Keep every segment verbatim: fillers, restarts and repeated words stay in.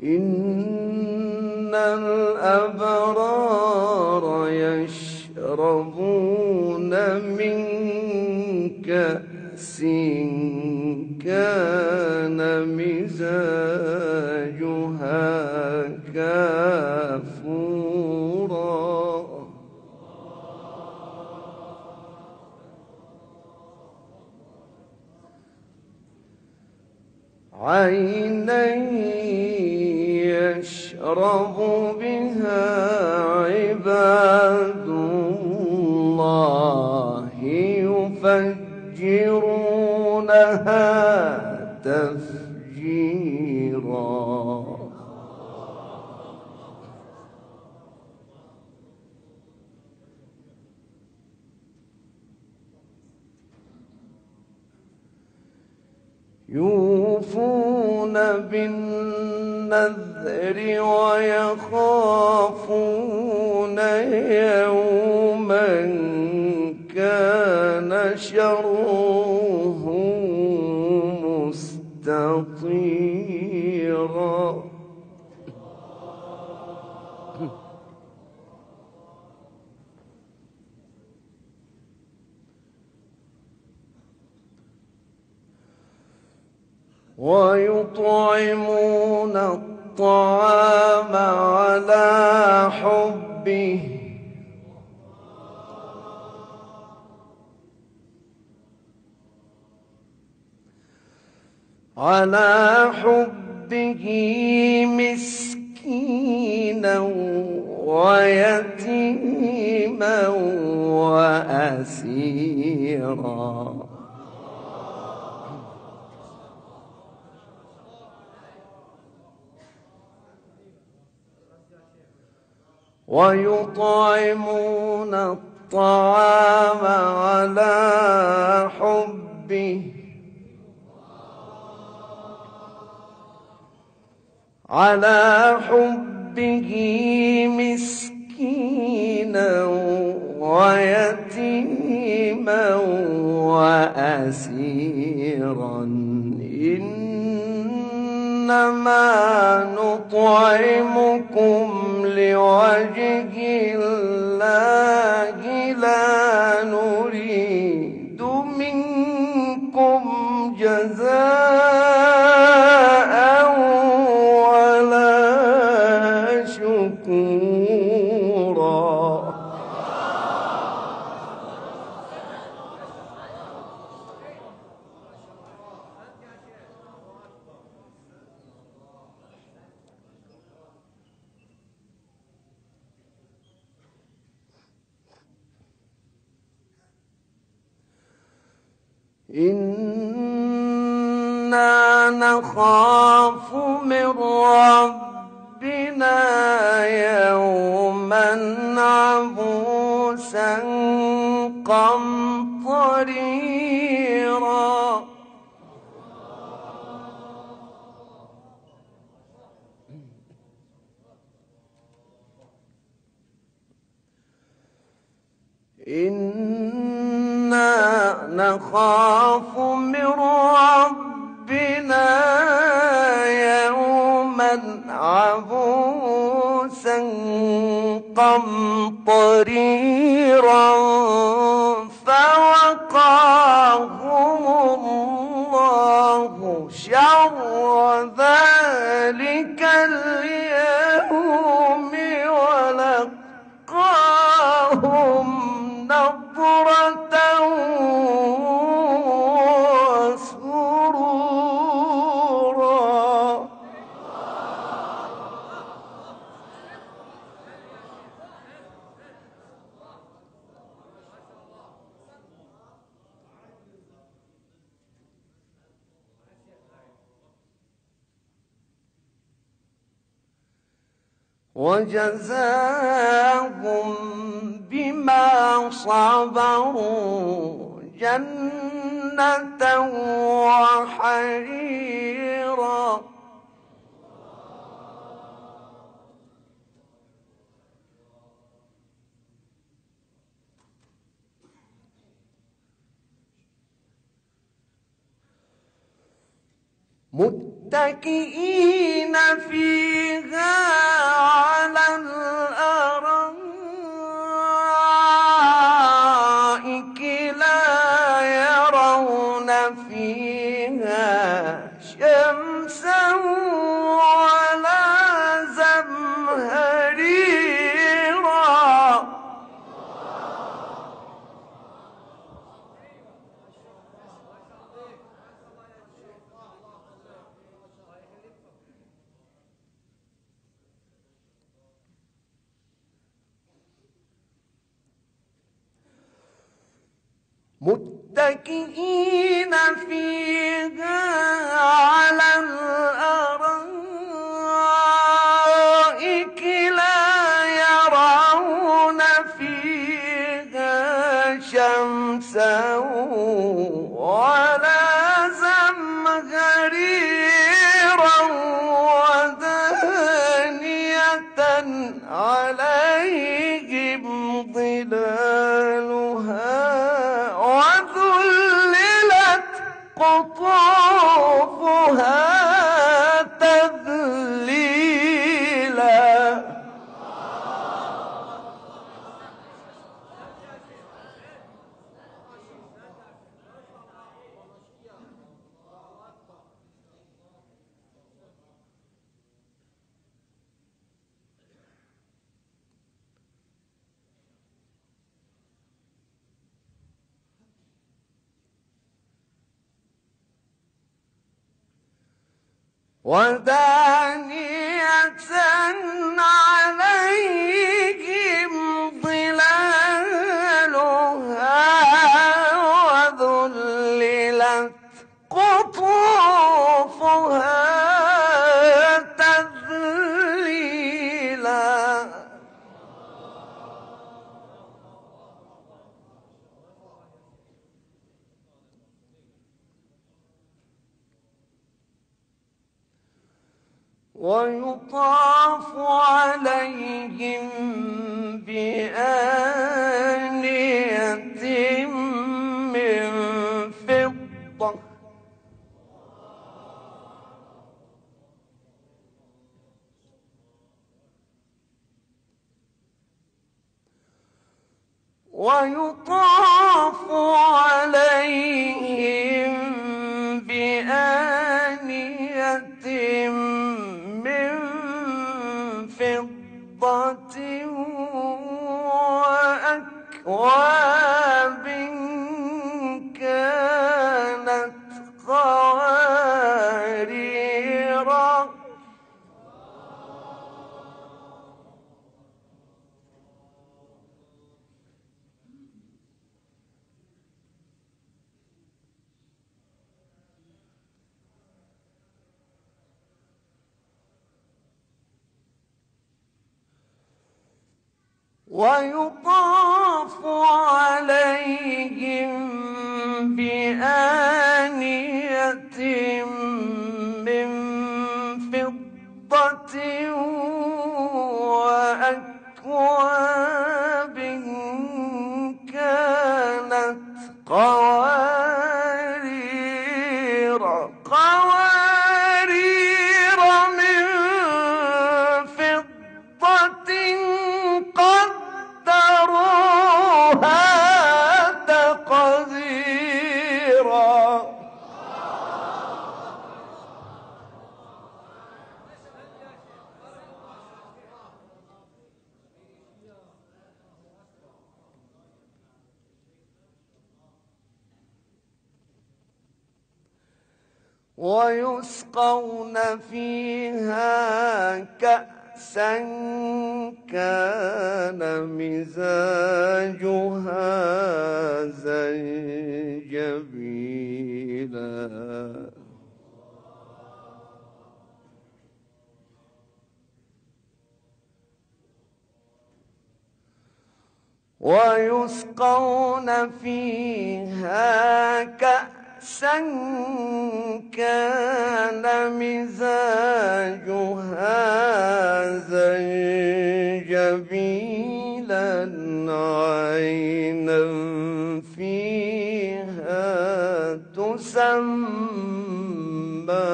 إن الأبرار يشربون من كأس كان مزاجها كافورا عينا يشرب بها عباد الله يفجرونها تفجيرا يوفون بالنذر ويخافون يوما كان شره مستطيرا ويطعمون الطعام على حبه على حبه مسكينا ويتيما وأسيرا ويطعمون الطعام على حبه على حبه مسكينا ويتيما وأسيرا إنما نطعمكم لوجه الله لا نريد منكم جزاء ولا شكورا إنا نخاف من ربنا يوما عبوسا قمطريرا إنا نخاف من ربنا يوما عبوسا قمطريرا فوقاهم الله شر ذلك اليوم ولقاهم نضرة وسرورا وجزاهم بما صبروا جنة وحريرا متكئين فيها متكئين فيها على الأرائك لا يرون فيها شمسا ولا زمهريرا ودانية عليهم ظلالها وذللت قطوفها تذليلا. ودانية عليهم ظلالها وذللت قطوفها تذليلا. ويطاف عليهم بآنية من فضة ويطاف عليهم بآنية من فضة وأكواب كانت قواريرا. ويطاف عليهم بآنية من فضة وأكواب كانت قوارير قوارير من فضة قدروها تقديرا. ويسقون فيها كأسا كان مزاجها زنجبيلا. ويسقون فيها كأسا كان مزاجها زنجبيلا عينا فيها تسمى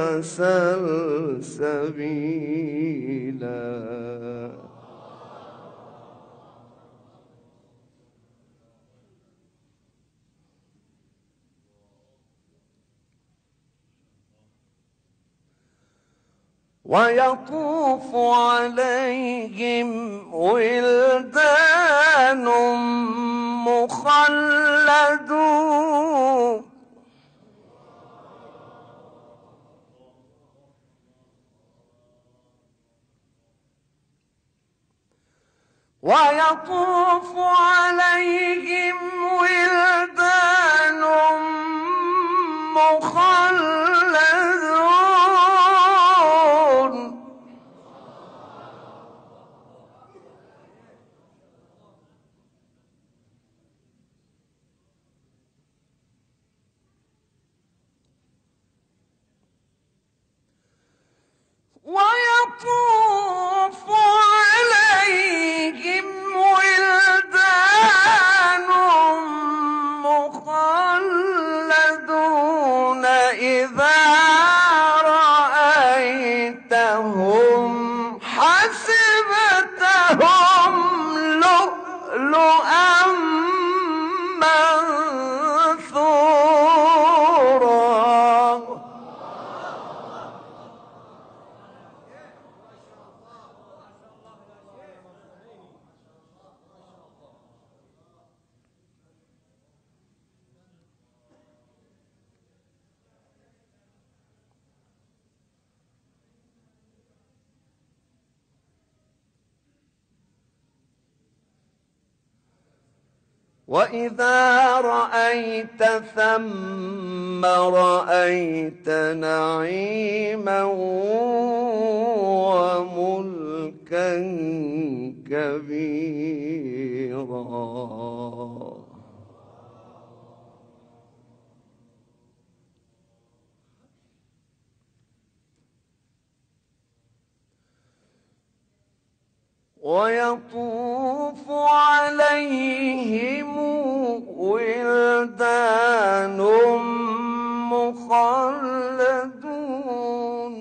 سلسبيلا. ويطوف عليهم ولدان مخلدون ويطوف عليهم ولدان رأيتهم حسبتهم لؤلؤا منثورا. وإذا رأيت ثم رأيت نعيما وملكا كبيرا. ويطوف عليهم ولدان مخلدون.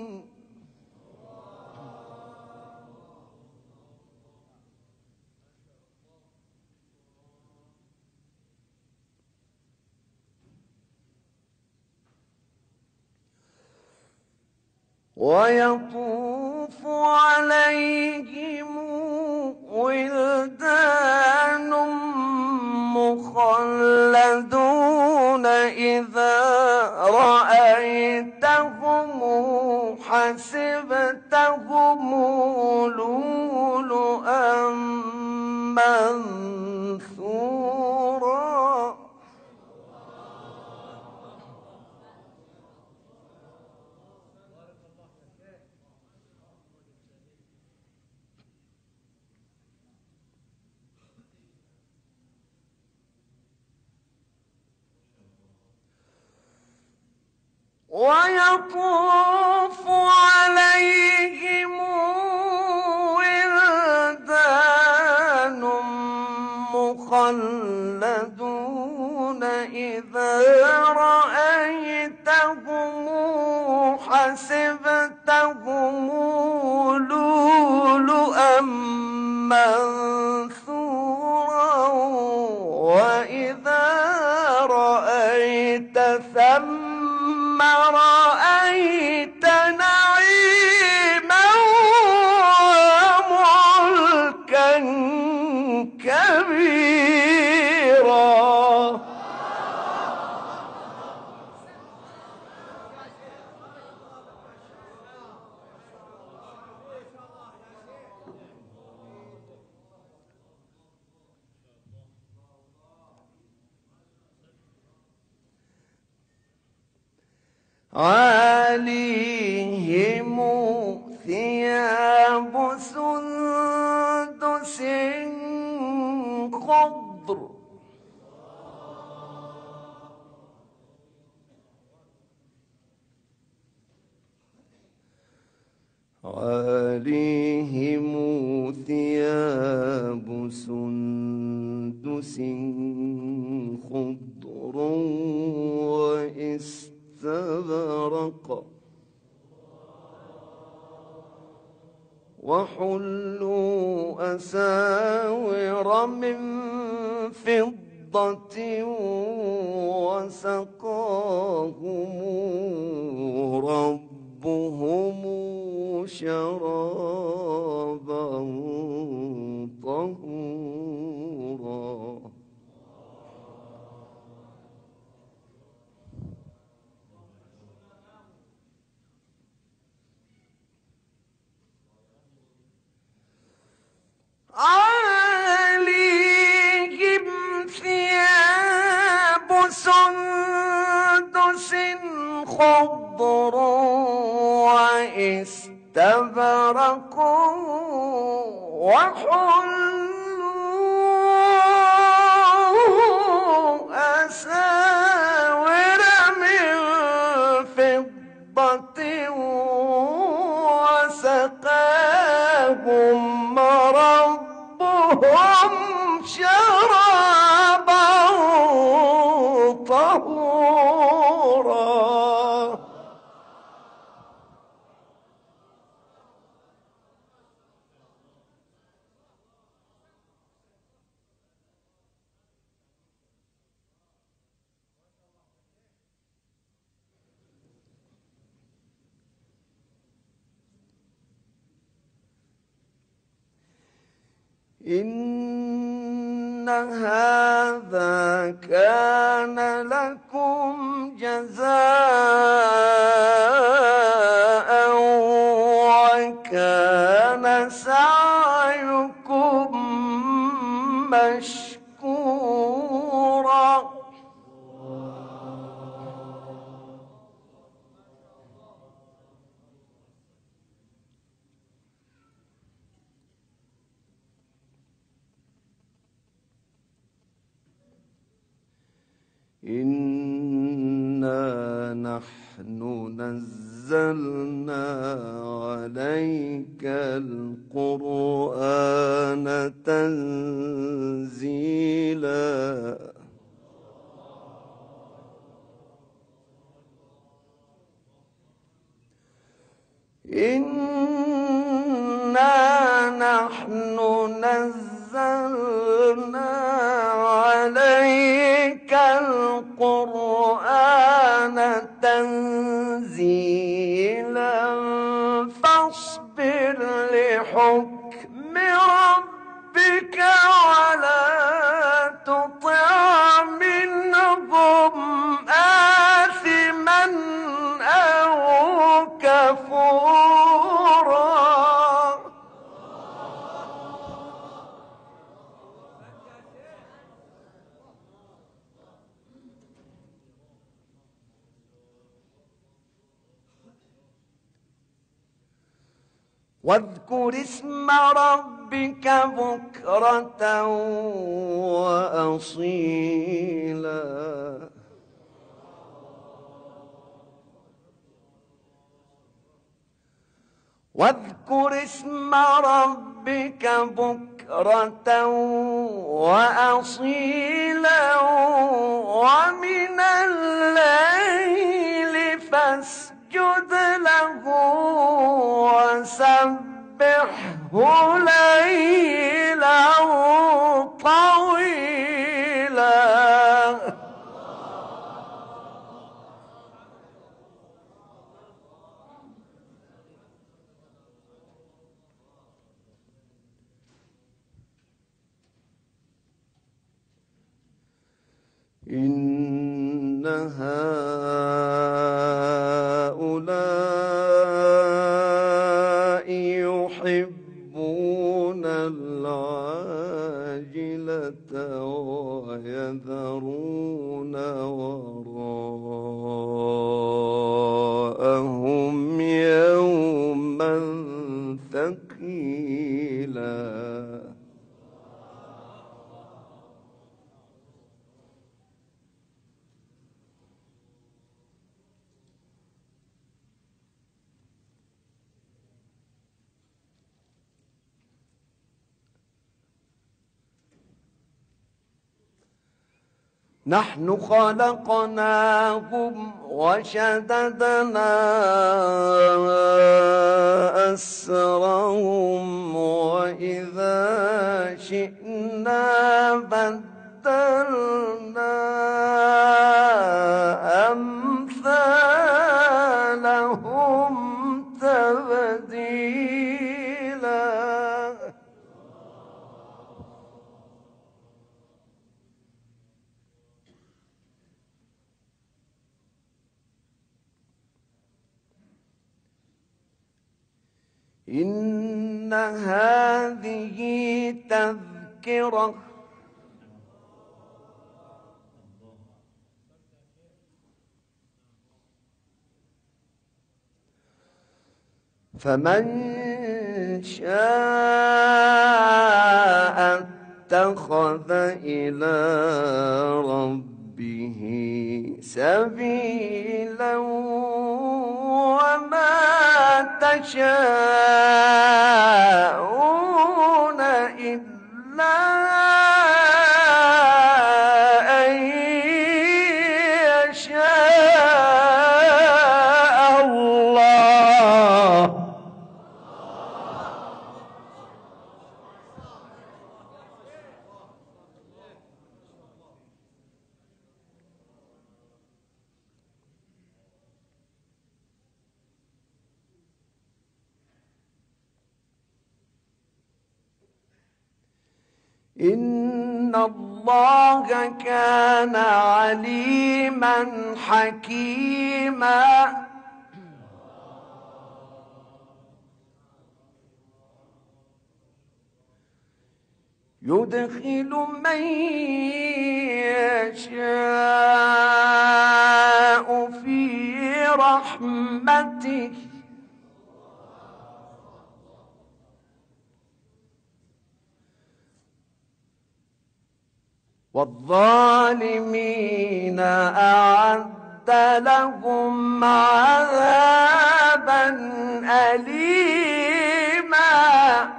ويطوف عليهم ولدان مخلدون إذا رأيتهم حسبتهم لؤلؤا منثورا. ويطوف عليهم ولدان مخلدون إذا رأيتهم حسبتهم لؤلؤا منثورا. وإذا رأيت ثم رأيت نعيما وملكا كبيرا. عاليهم ثياب سندس خضر. عاليهم ثياب سندس خضر واستبرق وحلوا أساور من فضة وسقاهم ربهم شرابا طهورا. عليهم ثياب سندس خضر واستبرق وحلوا أساور من فضة وسقاهم ربهم شرابا طهورا. إن هذا كان لكم جزاء وكان سعيكم مشكورا. إنا نحن نزلنا عليك القرآن تنزيلا. إنا نحن نزلنا عليك القرآن تنزيلا فاصبر لحكم ربك ولا تطع منهم آثما أو كفورا. واذكر اسم ربك بكرة وأصيلا. واذكر اسم ربك بكرة وأصيلا ومن الليل فاسجد له وسبحه ليلا طويلا. إن هؤلاء يحبون العاجلة ويذرون وراءهم يوما ثقيلا. نحن خلقناهم وشددنا أسرهم وإذا شئنا بدلنا أمثالهم تبديلا. إن هذه تذكرة فمن شاء اتخذ إلى ربه سبيلا وما تشاءون إلا أن يشاء الله. إن الله كان عليما حكيما يدخل من يشاء في رحمته والظالمين أعد لهم عذابا أليما.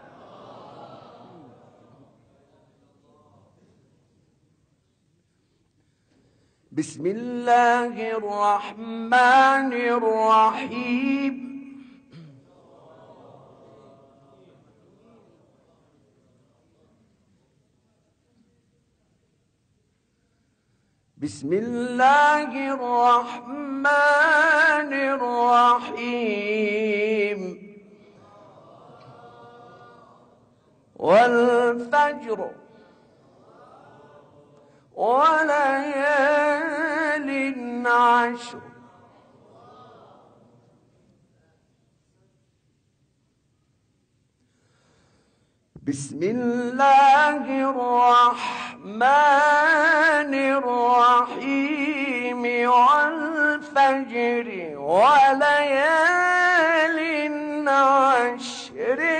بسم الله الرحمن الرحيم. بسم الله الرحمن الرحيم. والفجر وليال عشر بسم الله الرحمن الرحيم. والفجر وليال عشر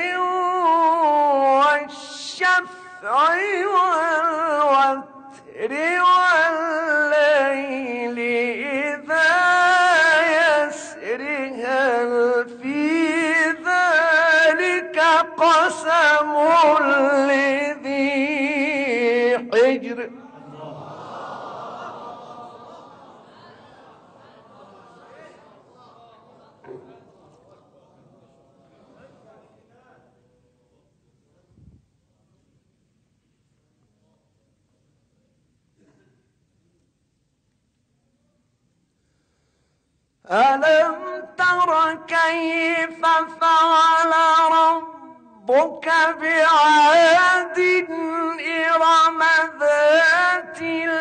والشفع والوتر والليل إذا يسر هل في ذلك قسم لذي حجر. ألم تر كيف فعل ربك بعاد إرم ذات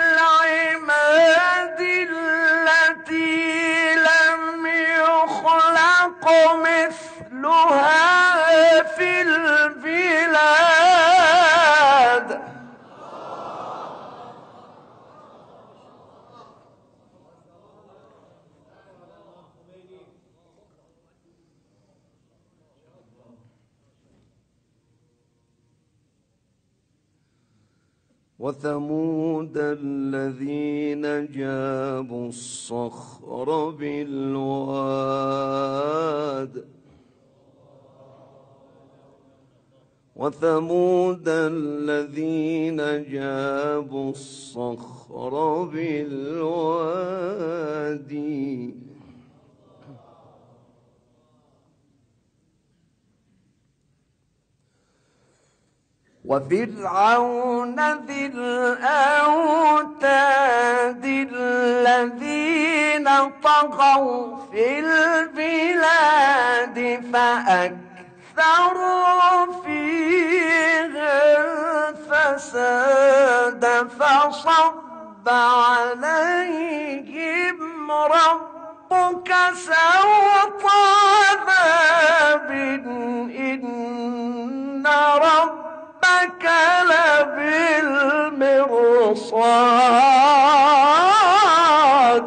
العماد التي لم يخلق مثلها في البلاد. وثمود الذين جابوا الصخر بالواد. وثمود الذين جابوا الصخر بالوادي. وفرعون ذي الأوتاد الذين طغوا في البلاد فأكثروا فيها الفساد فصب عليهم ربك سوط عذاب إن ربك لبالمرصاد.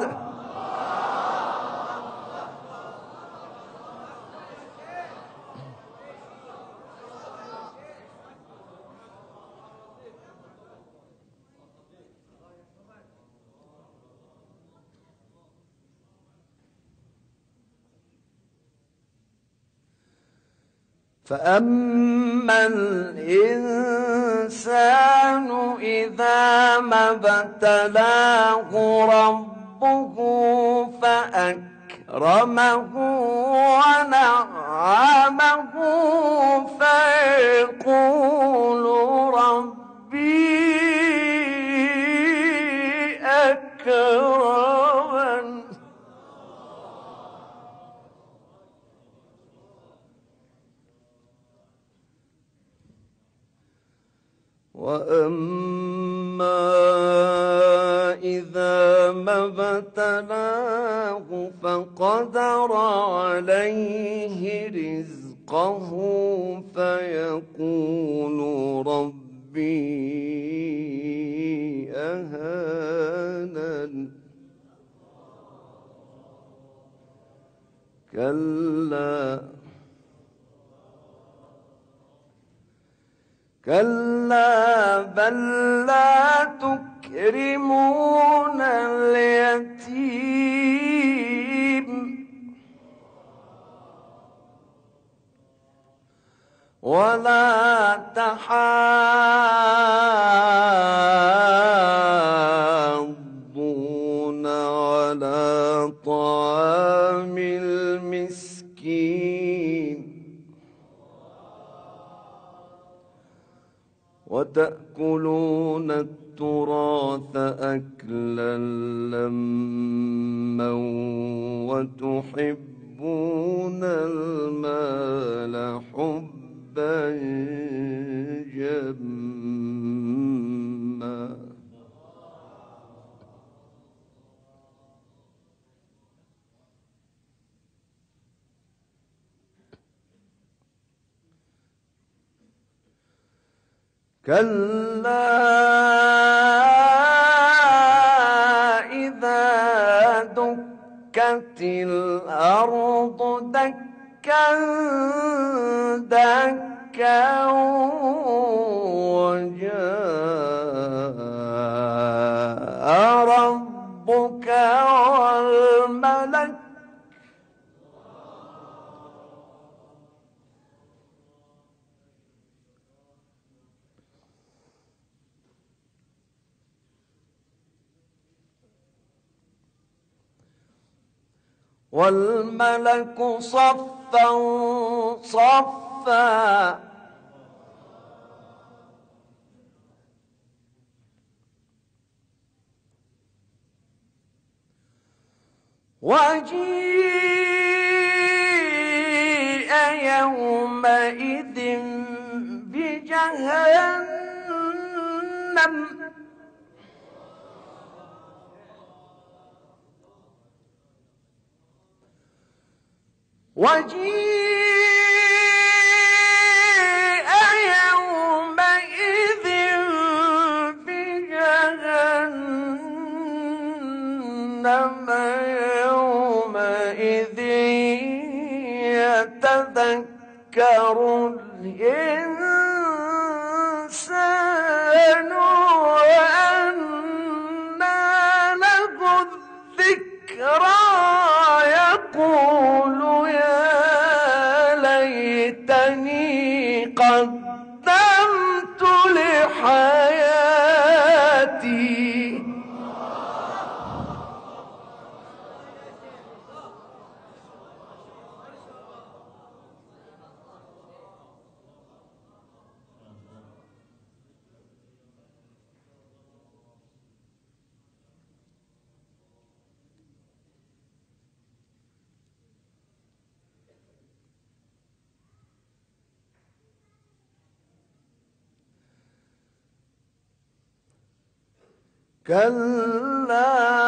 فأما الإنسان إذا ما ابتلاه ربه فأكرمه ونعمه فيقول ربي أكرمن. وأما إذا ما ابتلاه فقدر عليه رزقه فيقول ربي أهانن كلا كلا بل لا تكرمون اليتيم ولا تحاضون على طعام المسكين وتأكلون التراث أكلا لما وتحبون المال حبا جما كلا إذا دكت الأرض دكا دكا وجاء ربك والملك والملك صفا صفا وجيء يومئذ بجهنم وجيء يومئذ بجهنم يومئذ يتذكر الإنسان وأنى له الذكرى يقول ليتني قدمت لحياتي كلا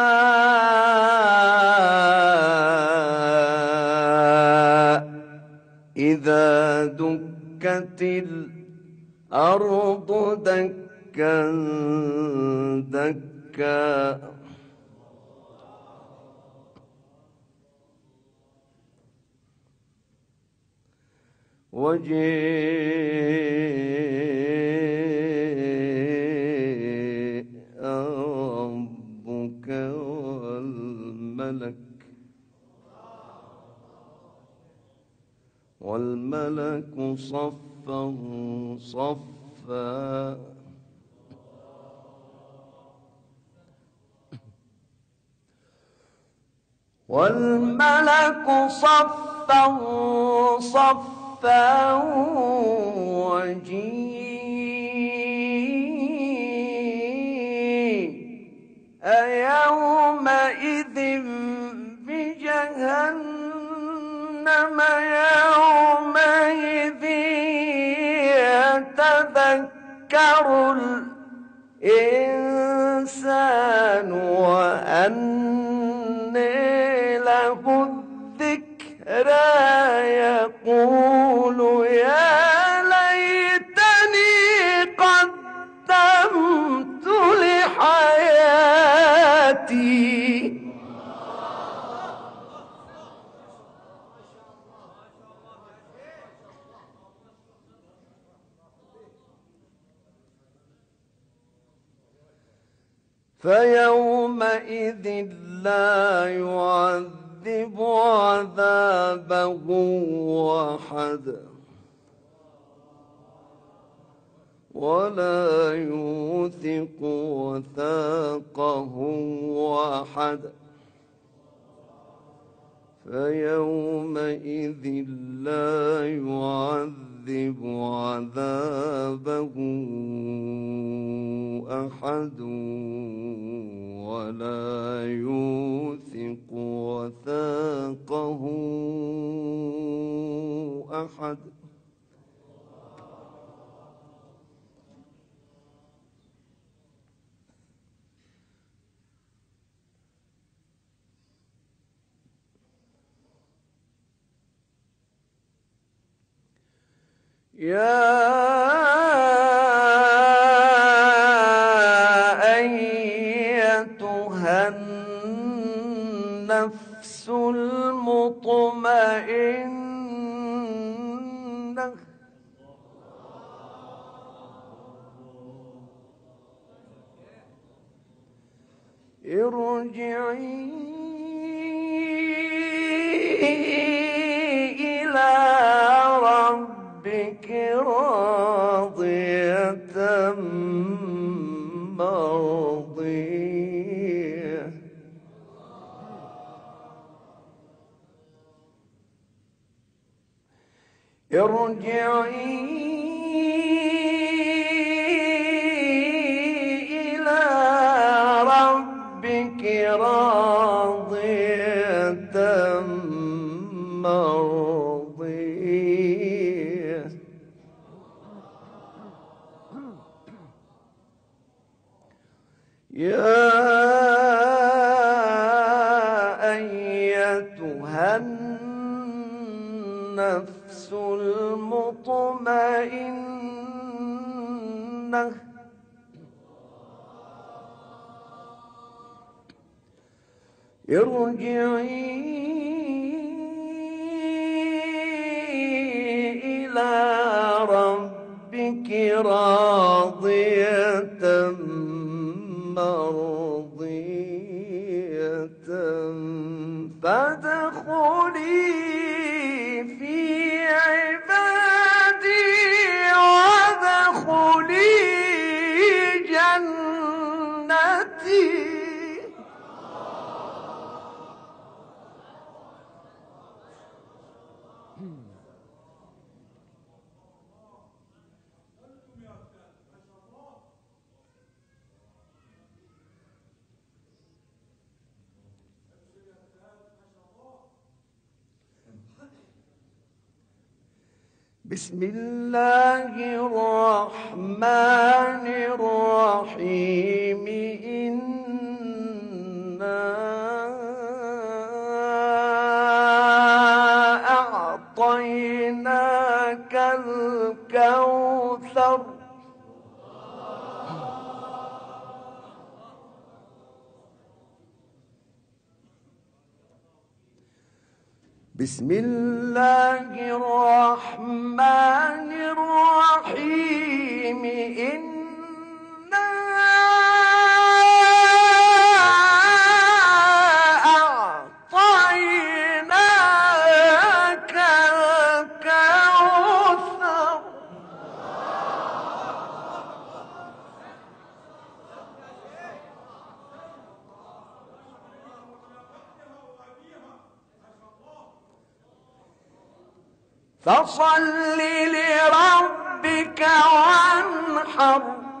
إذا دكت الأرض دكا دكا وجيء ربك والملك والملك صفا صفا والملك صفا صفا وجيء يومئذ بجهنم يومئذ يتذكر الإنسان وأنى له الذكرى يقول يا ليتني قدمت لحياتي. فيومئذ لا يعذب عذابه أحد ولا يوثق وثاقه أحد. فيومئذ لا يعذب عذابه أحد ولا يوثق وثاقه أحد. يا أيتها النفس المطمئنة ارجعي إلى ربك راضية مرضية. ارجعي إلى ربك راضية مرضية. يا أيتها النفس المطمئنة ارجعي إلى ربك راضية مرضية فادخلي في عبادي وادخلي جنتي. بسم الله الرحمن الرحيم. إنا أعطيناك الكوثر بسم الله الرحمن الرحيم. إنا أعطيناك الكوثر فصل لربك وانحر.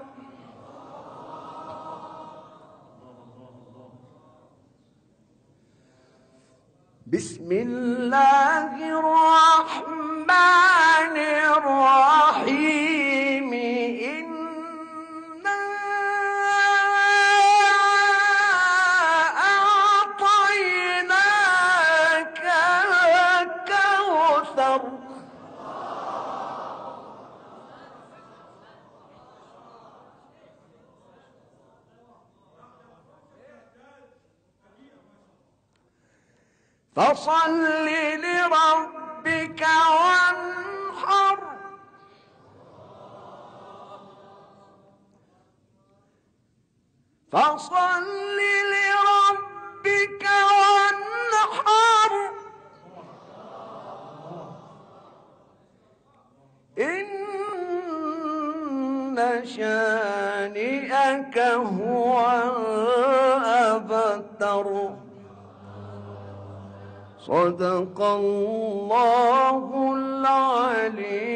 بسم الله الرحمن الرحيم. إنا فصل لربك وانحر فصل لربك وانحر إن شانئك هو الأبتر. صدق الله العلي